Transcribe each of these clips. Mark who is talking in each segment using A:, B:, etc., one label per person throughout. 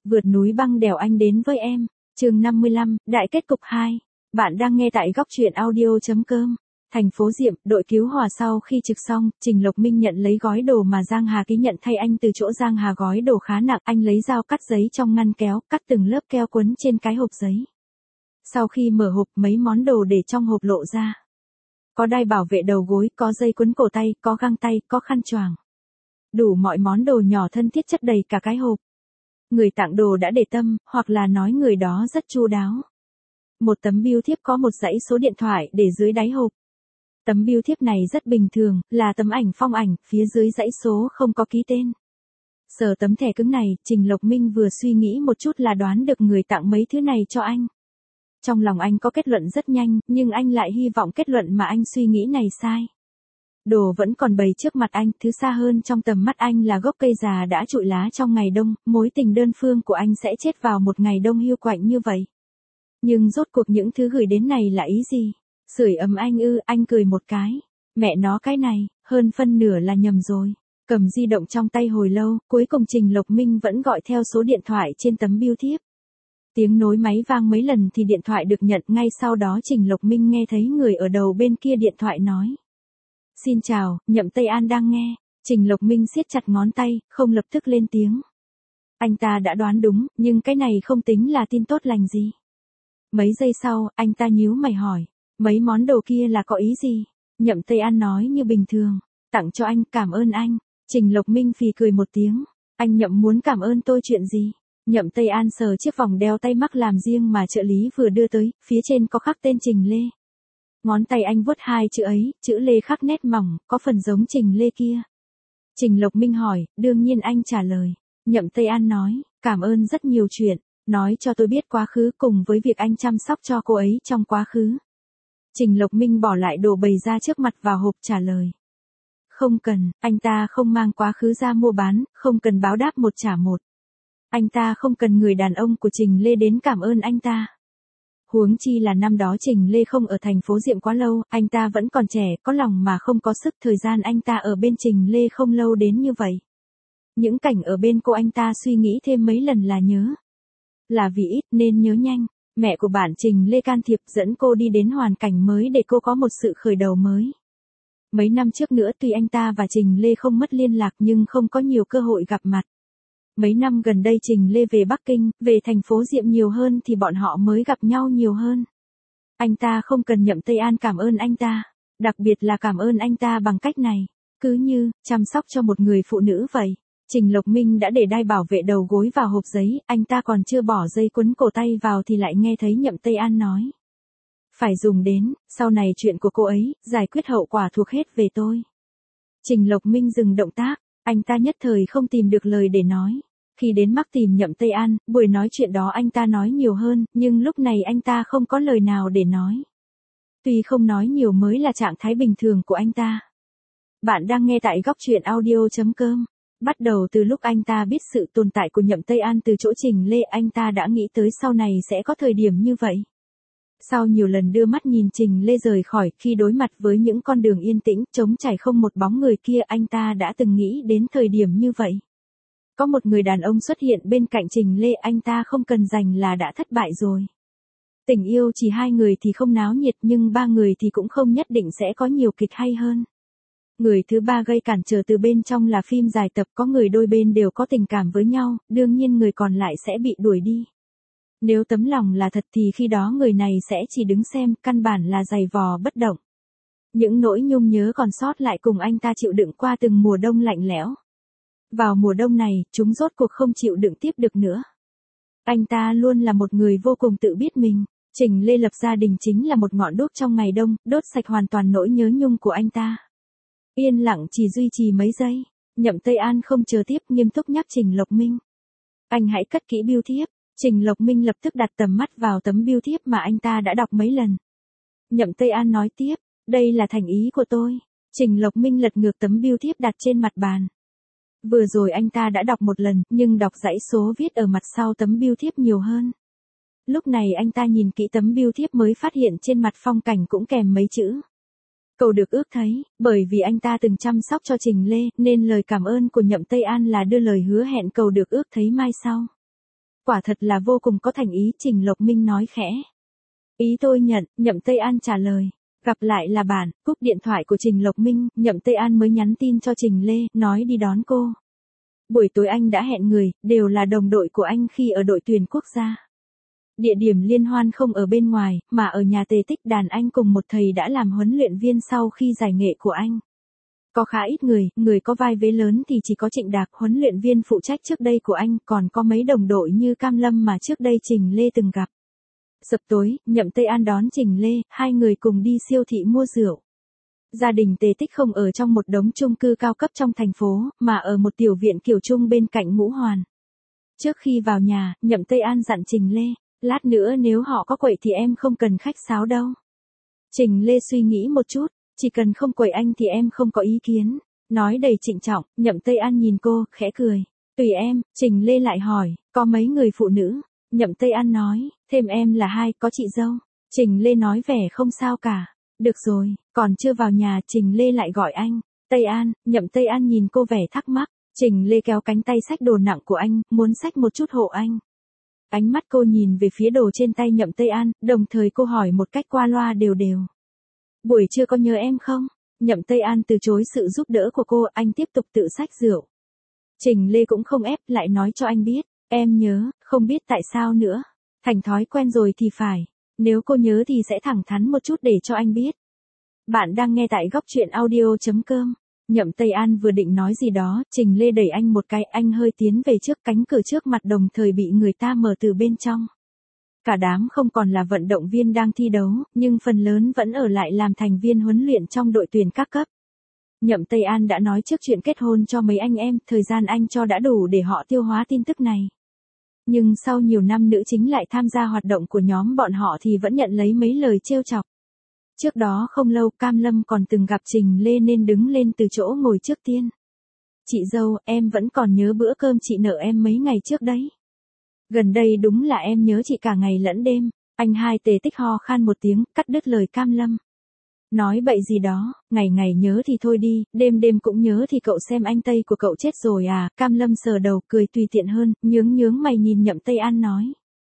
A: Vượt núi băng đèo anh đến với em. Chương 55, Đại kết cục 2. Bạn đang nghe tại góc truyện audio.com. Thành phố Diệm, đội cứu hỏa sau khi trực xong, Trình Lộc Minh nhận lấy gói đồ mà Giang Hà ký nhận thay anh từ chỗ Giang Hà gói đồ khá nặng, anh lấy dao cắt giấy trong ngăn kéo, cắt từng lớp keo quấn trên cái hộp giấy. Sau khi mở hộp, mấy món đồ để trong hộp lộ ra. Có đai bảo vệ đầu gối, có dây quấn cổ tay, có găng tay, có khăn choàng. Đủ mọi món đồ nhỏ thân thiết chất đầy cả cái hộp. Người tặng đồ đã để tâm, hoặc là nói người đó rất chu đáo. Một tấm bưu thiếp có một dãy số điện thoại để dưới đáy hộp. Tấm bưu thiếp này rất bình thường, là tấm ảnh phong ảnh, phía dưới dãy số không có ký tên. Sờ tấm thẻ cứng này, Trình Lộc Minh vừa suy nghĩ một chút là đoán được người tặng mấy thứ này cho anh. Trong lòng anh có kết luận rất nhanh, nhưng anh lại hy vọng kết luận mà anh suy nghĩ này sai. Đồ vẫn còn bày trước mặt anh, thứ xa hơn trong tầm mắt anh là gốc cây già đã trụi lá trong ngày đông, mối tình đơn phương của anh sẽ chết vào một ngày đông hiu quạnh như vậy. Nhưng rốt cuộc những thứ gửi đến này là ý gì? Sưởi ấm anh ư? Anh cười một cái. Mẹ nó cái này, hơn phân nửa là nhầm rồi. Cầm di động trong tay hồi lâu, cuối cùng Trình Lộc Minh vẫn gọi theo số điện thoại trên tấm bưu thiếp. Tiếng nối máy vang mấy lần thì điện thoại được nhận, ngay sau đó Trình Lộc Minh nghe thấy người ở đầu bên kia điện thoại nói. Xin chào, Nhậm Tây An đang nghe. Trình Lộc Minh siết chặt ngón tay, không lập tức lên tiếng. Anh ta đã đoán đúng, nhưng cái này không tính là tin tốt lành gì. Mấy giây sau, anh ta nhíu mày hỏi. Mấy món đồ kia là có ý gì? Nhậm Tây An nói như bình thường. Tặng cho anh, cảm ơn anh. Trình Lộc Minh phì cười một tiếng. Anh Nhậm muốn cảm ơn tôi chuyện gì? Nhậm Tây An sờ chiếc vòng đeo tay mắc làm riêng mà trợ lý vừa đưa tới, phía trên có khắc tên Trình Lê. Ngón tay anh vuốt hai chữ ấy, chữ Lê khắc nét mỏng, có phần giống Trình Lê kia. Trình Lộc Minh hỏi, đương nhiên anh trả lời. Nhậm Tây An nói, cảm ơn rất nhiều chuyện, nói cho tôi biết quá khứ cùng với việc anh chăm sóc cho cô ấy trong quá khứ. Trình Lộc Minh bỏ lại đồ bày ra trước mặt vào hộp trả lời. Không cần, anh ta không mang quá khứ ra mua bán, không cần báo đáp một trả một. Anh ta không cần người đàn ông của Trình Lê đến cảm ơn anh ta. Huống chi là năm đó Trình Lê không ở thành phố Diệm quá lâu, anh ta vẫn còn trẻ, có lòng mà không có sức, thời gian anh ta ở bên Trình Lê không lâu đến như vậy. Những cảnh ở bên cô anh ta suy nghĩ thêm mấy lần là nhớ. Là vì ít nên nhớ nhanh, mẹ của bạn Trình Lê can thiệp dẫn cô đi đến hoàn cảnh mới để cô có một sự khởi đầu mới. Mấy năm trước nữa tuy anh ta và Trình Lê không mất liên lạc nhưng không có nhiều cơ hội gặp mặt. Mấy năm gần đây Trình Lê về Bắc Kinh, về thành phố Diệm nhiều hơn thì bọn họ mới gặp nhau nhiều hơn. Anh ta không cần Nhậm Tây An cảm ơn anh ta, đặc biệt là cảm ơn anh ta bằng cách này, cứ như chăm sóc cho một người phụ nữ vậy. Trình Lộc Minh đã để đai bảo vệ đầu gối vào hộp giấy, anh ta còn chưa bỏ dây quấn cổ tay vào thì lại nghe thấy Nhậm Tây An nói. Phải dùng đến, sau này chuyện của cô ấy, giải quyết hậu quả thuộc hết về tôi. Trình Lộc Minh dừng động tác, anh ta nhất thời không tìm được lời để nói. Khi đến Mắc tìm Nhậm Tây An, buổi nói chuyện đó anh ta nói nhiều hơn, nhưng lúc này anh ta không có lời nào để nói. Tuy không nói nhiều mới là trạng thái bình thường của anh ta. Bạn đang nghe tại góc truyện audio.com. Bắt đầu từ lúc anh ta biết sự tồn tại của Nhậm Tây An từ chỗ Trình Lê, anh ta đã nghĩ tới sau này sẽ có thời điểm như vậy. Sau nhiều lần đưa mắt nhìn Trình Lê rời khỏi, khi đối mặt với những con đường yên tĩnh, trống trải không một bóng người kia, anh ta đã từng nghĩ đến thời điểm như vậy. Có một người đàn ông xuất hiện bên cạnh Trình Lê, anh ta không cần giành là đã thất bại rồi. Tình yêu chỉ hai người thì không náo nhiệt, nhưng ba người thì cũng không nhất định sẽ có nhiều kịch hay hơn. Người thứ ba gây cản trở từ bên trong là phim dài tập, có người đôi bên đều có tình cảm với nhau, đương nhiên người còn lại sẽ bị đuổi đi. Nếu tấm lòng là thật thì khi đó người này sẽ chỉ đứng xem, căn bản là giày vò bất động. Những nỗi nhung nhớ còn sót lại cùng anh ta chịu đựng qua từng mùa đông lạnh lẽo. Vào mùa đông này, chúng rốt cuộc không chịu đựng tiếp được nữa. Anh ta luôn là một người vô cùng tự biết mình. Trình Lê lập gia đình chính là một ngọn đuốc trong ngày đông, đốt sạch hoàn toàn nỗi nhớ nhung của anh ta. Yên lặng chỉ duy trì mấy giây. Nhậm Tây An không chờ tiếp, nghiêm túc nhắc Trình Lộc Minh. Anh hãy cất kỹ bưu thiếp. Trình Lộc Minh lập tức đặt tầm mắt vào tấm bưu thiếp mà anh ta đã đọc mấy lần. Nhậm Tây An nói tiếp, đây là thành ý của tôi. Trình Lộc Minh lật ngược tấm bưu thiếp đặt trên mặt bàn. Vừa rồi anh ta đã đọc một lần, nhưng đọc dãy số viết ở mặt sau tấm bưu thiếp nhiều hơn. Lúc này anh ta nhìn kỹ tấm bưu thiếp mới phát hiện trên mặt phong cảnh cũng kèm mấy chữ. Cầu được ước thấy, bởi vì anh ta từng chăm sóc cho Trình Lê, nên lời cảm ơn của Nhậm Tây An là đưa lời hứa hẹn cầu được ước thấy mai sau. Quả thật là vô cùng có thành ý, Trình Lộc Minh nói khẽ. Ý tôi nhận, Nhậm Tây An trả lời. Gặp lại là bạn, cúp điện thoại của Trình Lộc Minh, Nhậm Tây An mới nhắn tin cho Trình Lê, nói đi đón cô. Buổi tối anh đã hẹn người, đều là đồng đội của anh khi ở đội tuyển quốc gia. Địa điểm liên hoan không ở bên ngoài, mà ở nhà Tề Tích. Đàn anh cùng một thầy đã làm huấn luyện viên sau khi giải nghệ của anh. Có khá ít người có vai vế lớn thì chỉ có Trịnh Đạc, huấn luyện viên phụ trách trước đây của anh, còn có mấy đồng đội như Cam Lâm mà trước đây Trình Lê từng gặp. Sập tối, Nhậm Tây An đón Trình Lê, hai người cùng đi siêu thị mua rượu. Gia đình Tề Tích không ở trong một đống chung cư cao cấp trong thành phố, mà ở một tiểu viện kiểu chung bên cạnh Ngũ Hoàn. Trước khi vào nhà, Nhậm Tây An dặn Trình Lê, lát nữa nếu họ có quậy thì em không cần khách sáo đâu. Trình Lê suy nghĩ một chút, chỉ cần không quậy anh thì em không có ý kiến. Nói đầy trịnh trọng, Nhậm Tây An nhìn cô, khẽ cười. Tùy em, Trình Lê lại hỏi, có mấy người phụ nữ? Nhậm Tây An nói, thêm em là 2, có chị dâu. Trình Lê nói vẻ không sao cả. Được rồi, còn chưa vào nhà, Trình Lê lại gọi anh. Tây An, Nhậm Tây An nhìn cô vẻ thắc mắc. Trình Lê kéo cánh tay xách đồ nặng của anh, muốn xách một chút hộ anh. Ánh mắt cô nhìn về phía đồ trên tay Nhậm Tây An, đồng thời cô hỏi một cách qua loa đều đều. Buổi trưa có nhớ em không? Nhậm Tây An từ chối sự giúp đỡ của cô, anh tiếp tục tự xách rượu. Trình Lê cũng không ép, lại nói cho anh biết. Em nhớ, không biết tại sao nữa. Thành thói quen rồi thì phải. Nếu cô nhớ thì sẽ thẳng thắn một chút để cho anh biết. Bạn đang nghe tại góc truyện audio.com. Nhậm Tây An vừa định nói gì đó, Trình Lê đẩy anh một cái, anh hơi tiến về trước, cánh cửa trước mặt đồng thời bị người ta mở từ bên trong. Cả đám không còn là vận động viên đang thi đấu, nhưng phần lớn vẫn ở lại làm thành viên huấn luyện trong đội tuyển các cấp. Nhậm Tây An đã nói trước chuyện kết hôn cho mấy anh em, thời gian anh cho đã đủ để họ tiêu hóa tin tức này. Nhưng sau nhiều năm nữ chính lại tham gia hoạt động của nhóm bọn họ thì vẫn nhận lấy mấy lời trêu chọc. Trước đó không lâu, Cam Lâm còn từng gặp Trình Lê nên đứng lên từ chỗ ngồi trước tiên. Chị dâu, em vẫn còn nhớ bữa cơm chị nợ em mấy ngày trước đấy. Gần đây đúng là em nhớ chị cả ngày lẫn đêm. Anh hai Tề Tích ho khan một tiếng, cắt đứt lời Cam Lâm. Nói bậy gì đó, ngày ngày nhớ thì thôi đi, đêm đêm cũng nhớ thì cậu xem anh Tây của cậu chết rồi à. Cam Lâm sờ đầu, cười tùy tiện hơn, nhướng mày nhìn Nhậm Tây An nói.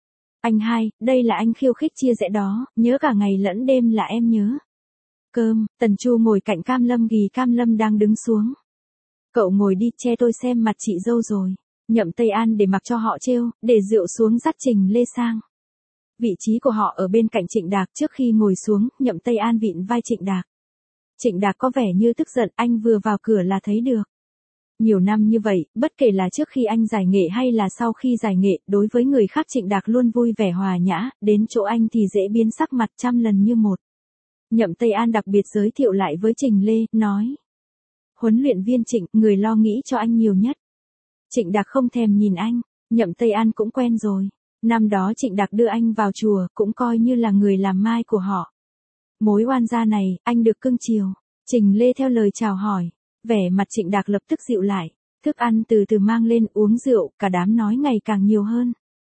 A: Anh hai, đây là anh khiêu khích chia rẽ đó, nhớ cả ngày lẫn đêm là em nhớ. Cơm, Tần Chu ngồi cạnh Cam Lâm ghi Cam Lâm đang đứng xuống. Cậu ngồi đi, che tôi xem mặt chị dâu rồi. Nhậm Tây An để mặc cho họ trêu, để rượu xuống dắt Trình Lê sang. Vị trí của họ ở bên cạnh Trịnh Đạc, trước khi ngồi xuống, Nhậm Tây An vịn vai Trịnh Đạc. Trịnh Đạc có vẻ như tức giận, anh vừa vào cửa là thấy được. Nhiều năm như vậy, bất kể là trước khi anh giải nghệ hay là sau khi giải nghệ, đối với người khác Trịnh Đạc luôn vui vẻ hòa nhã, đến chỗ anh thì dễ biến sắc mặt trăm lần như một. Nhậm Tây An đặc biệt giới thiệu lại với Trình Lê, nói. Huấn luyện viên Trịnh, người lo nghĩ cho anh nhiều nhất. Trịnh Đạc không thèm nhìn anh, Nhậm Tây An cũng quen rồi. Năm đó Trịnh Đạc đưa anh vào chùa, cũng coi như là người làm mai của họ. Mối oan gia này, anh được cưng chiều. Trình Lê theo lời chào hỏi. Vẻ mặt Trịnh Đạc lập tức dịu lại. Thức ăn từ từ mang lên, uống rượu, cả đám nói ngày càng nhiều hơn.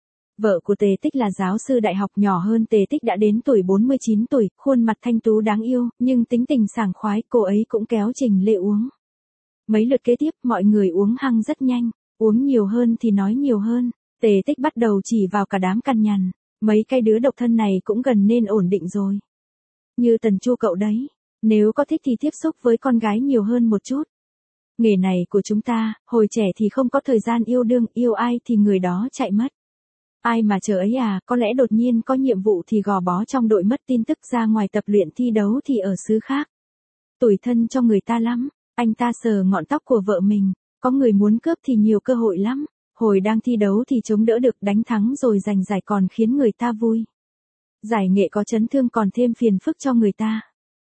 A: Vợ của Tề Tích là giáo sư đại học, nhỏ hơn Tề Tích đã đến tuổi 49 tuổi, khuôn mặt thanh tú đáng yêu, nhưng tính tình sảng khoái, cô ấy cũng kéo Trình Lê uống. Mấy lượt kế tiếp, mọi người uống hăng rất nhanh, uống nhiều hơn thì nói nhiều hơn. Tề Tích bắt đầu chỉ vào cả đám cằn nhằn, mấy cái đứa độc thân này cũng gần nên ổn định rồi. Như Tần Chu cậu đấy, nếu có thích thì tiếp xúc với con gái nhiều hơn một chút. Nghề này của chúng ta, hồi trẻ thì không có thời gian yêu đương, yêu ai thì người đó chạy mất. Ai mà chờ ấy à, có lẽ đột nhiên có nhiệm vụ thì gò bó trong đội, mất tin tức, ra ngoài tập luyện thi đấu thì ở xứ khác. Tủi thân cho người ta lắm. Anh ta sờ ngọn tóc của vợ mình, có người muốn cướp thì nhiều cơ hội lắm. Hồi đang thi đấu thì chống đỡ được, đánh thắng rồi giành giải còn khiến người ta vui. Giải nghệ có chấn thương còn thêm phiền phức cho người ta.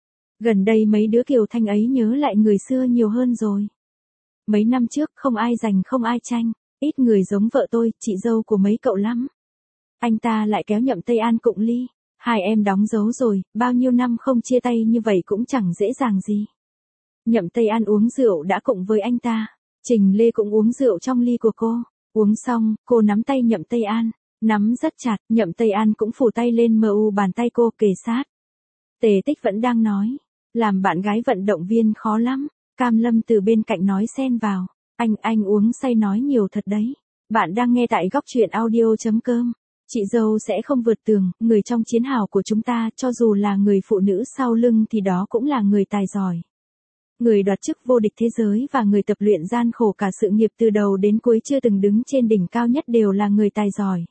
A: Gần đây mấy đứa Kiều Thanh ấy nhớ lại người xưa nhiều hơn rồi. Mấy năm trước không ai giành không ai tranh, ít người giống vợ tôi, chị dâu của mấy cậu lắm. Anh ta lại kéo Nhậm Tây An cụng ly. Hai em đóng dấu rồi, bao nhiêu năm không chia tay như vậy cũng chẳng dễ dàng gì. Nhậm Tây An uống rượu đã cụng với anh ta. Trình Lê cũng uống rượu trong ly của cô. Uống xong, cô nắm tay Nhậm Tây An, nắm rất chặt, Nhậm Tây An cũng phủ tay lên mu bàn tay cô, kề sát. Tề Tích vẫn đang nói, làm bạn gái vận động viên khó lắm. Cam Lâm từ bên cạnh nói xen vào, anh uống say nói nhiều thật đấy. Bạn đang nghe tại góc truyện audio.com. Chị dâu sẽ không vượt tường, người trong chiến hào của chúng ta, cho dù là người phụ nữ sau lưng thì đó cũng là người tài giỏi. Người đoạt chức vô địch thế giới và người tập luyện gian khổ cả sự nghiệp từ đầu đến cuối chưa từng đứng trên đỉnh cao nhất đều là người tài giỏi.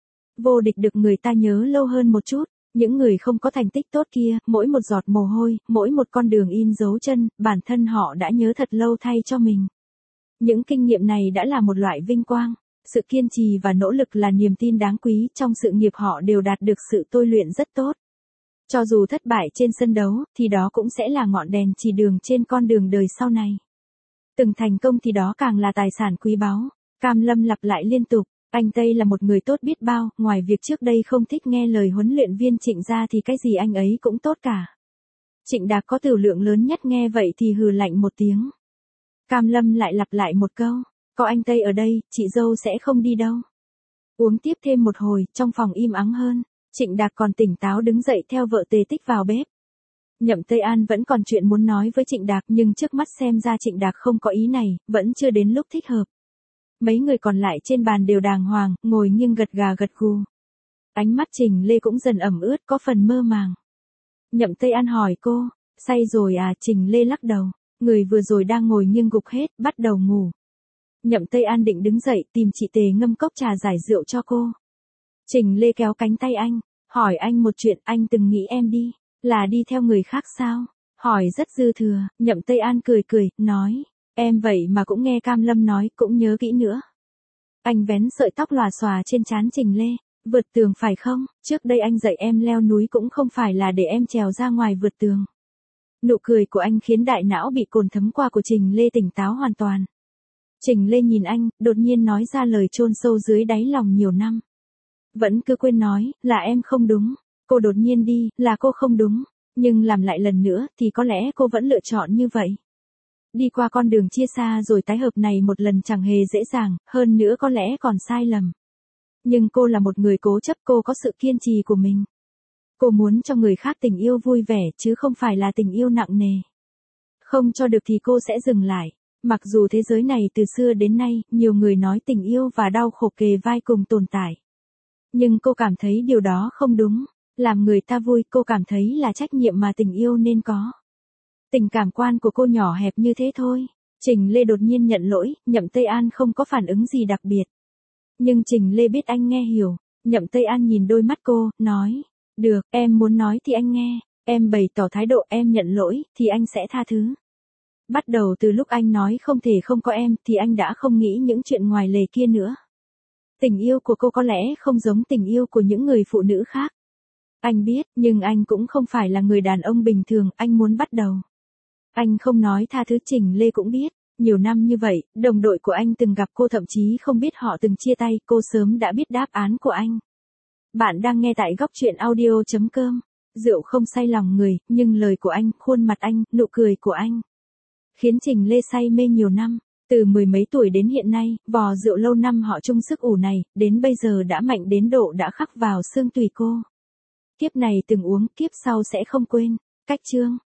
A: Vô địch được người ta nhớ lâu hơn một chút. Những người không có thành tích tốt kia, mỗi một giọt mồ hôi, mỗi một con đường in dấu chân, bản thân họ đã nhớ thật lâu thay cho mình. Những kinh nghiệm này đã là một loại vinh quang. Sự kiên trì và nỗ lực là niềm tin đáng quý, trong sự nghiệp họ đều đạt được sự tôi luyện rất tốt. Cho dù thất bại trên sân đấu, thì đó cũng sẽ là ngọn đèn chỉ đường trên con đường đời sau này. Từng thành công thì đó càng là tài sản quý báu. Cam Lâm lặp lại liên tục. Anh Tây là một người tốt biết bao, ngoài việc trước đây không thích nghe lời huấn luyện viên Trịnh ra thì cái gì anh ấy cũng tốt cả. Trịnh Đạc có tiểu lượng lớn nhất nghe vậy thì hừ lạnh một tiếng. Cam Lâm lại lặp lại một câu, có anh Tây ở đây, chị dâu sẽ không đi đâu. Uống tiếp thêm một hồi, trong phòng im ắng hơn, Trịnh Đạc còn tỉnh táo đứng dậy theo vợ Tề Tích vào bếp. Nhậm Tây An vẫn còn chuyện muốn nói với Trịnh Đạc nhưng trước mắt xem ra Trịnh Đạc không có ý này, vẫn chưa đến lúc thích hợp. Mấy người còn lại trên bàn đều đàng hoàng, ngồi nghiêng gật gà gật gù. Ánh mắt Trình Lê cũng dần ẩm ướt có phần mơ màng. Nhậm Tây An hỏi cô, say rồi à? Trình Lê lắc đầu, người vừa rồi đang ngồi nghiêng gục hết, bắt đầu ngủ. Nhậm Tây An định đứng dậy tìm chị Tề ngâm cốc trà giải rượu cho cô. Trình Lê kéo cánh tay anh, hỏi anh một chuyện, anh từng nghĩ em đi, là đi theo người khác sao? Hỏi rất dư thừa, Nhậm Tây An cười cười, nói. Em vậy mà cũng nghe Cam Lâm nói, cũng nhớ kỹ nữa. Anh vén sợi tóc lòa xòa trên trán Trình Lê, vượt tường phải không? Trước đây anh dạy em leo núi cũng không phải là để em trèo ra ngoài vượt tường. Nụ cười của anh khiến đại não bị cồn thấm qua của Trình Lê tỉnh táo hoàn toàn. Trình Lê nhìn anh, đột nhiên nói ra lời chôn sâu dưới đáy lòng nhiều năm. Vẫn cứ quên nói, là em không đúng. Cô đột nhiên đi, là cô không đúng. Nhưng làm lại lần nữa thì có lẽ cô vẫn lựa chọn như vậy. Đi qua con đường chia xa rồi tái hợp này một lần chẳng hề dễ dàng, hơn nữa có lẽ còn sai lầm. Nhưng cô là một người cố chấp, cô có sự kiên trì của mình. Cô muốn cho người khác tình yêu vui vẻ chứ không phải là tình yêu nặng nề. Không cho được thì cô sẽ dừng lại. Mặc dù thế giới này từ xưa đến nay, nhiều người nói tình yêu và đau khổ kề vai cùng tồn tại. Nhưng cô cảm thấy điều đó không đúng. Làm người ta vui cô cảm thấy là trách nhiệm mà tình yêu nên có. Tình cảm quan của cô nhỏ hẹp như thế thôi. Trình Lê đột nhiên nhận lỗi, Nhậm Tây An không có phản ứng gì đặc biệt. Nhưng Trình Lê biết anh nghe hiểu. Nhậm Tây An nhìn đôi mắt cô, nói. Được, em muốn nói thì anh nghe. Em bày tỏ thái độ em nhận lỗi, thì anh sẽ tha thứ. Bắt đầu từ lúc anh nói không thể không có em, thì anh đã không nghĩ những chuyện ngoài lề kia nữa. Tình yêu của cô có lẽ không giống tình yêu của những người phụ nữ khác. Anh biết, nhưng anh cũng không phải là người đàn ông bình thường, anh muốn bắt đầu. Anh không nói tha thứ. Trình Lê cũng biết, nhiều năm như vậy, đồng đội của anh từng gặp cô thậm chí không biết họ từng chia tay, cô sớm đã biết đáp án của anh. Bạn đang nghe tại góc truyện audio.com. Rượu không say lòng người, nhưng lời của anh, khuôn mặt anh, nụ cười của anh khiến Trình Lê say mê nhiều năm. Từ mười mấy tuổi đến hiện nay, vò rượu lâu năm họ chung sức ủ này, đến bây giờ đã mạnh đến độ đã khắc vào xương tùy cô. Kiếp này từng uống, kiếp sau sẽ không quên. Cách chương